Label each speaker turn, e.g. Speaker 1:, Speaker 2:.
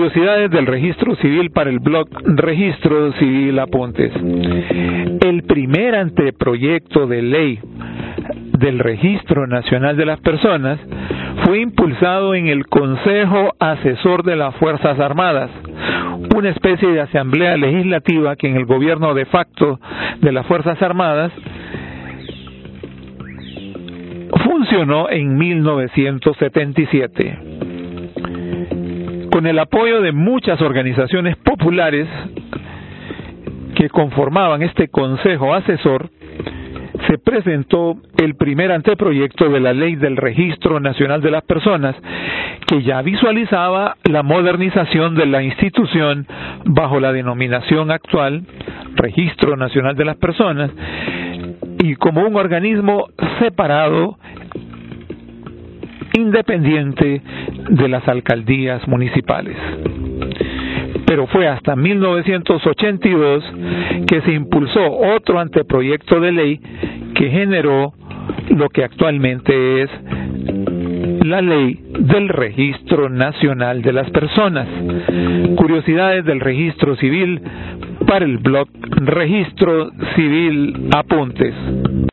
Speaker 1: Curiosidades del registro civil para el blog Registro Civil Apuntes. El primer anteproyecto de ley del Registro Nacional de las Personas fue impulsado en el Consejo Asesor de las Fuerzas Armadas, una especie de asamblea legislativa que en el gobierno de facto de las Fuerzas Armadas funcionó en 1977. Con el apoyo de muchas organizaciones populares que conformaban este consejo asesor, se presentó el primer anteproyecto de la Ley del Registro Nacional de las Personas, que ya visualizaba la modernización de la institución bajo la denominación actual, Registro Nacional de las Personas, y como un organismo separado, independiente de las alcaldías municipales. Pero fue hasta 1982 que se impulsó otro anteproyecto de ley que generó lo que actualmente es la Ley del Registro Nacional de las Personas. Curiosidades del registro civil para el blog Registro Civil Apuntes.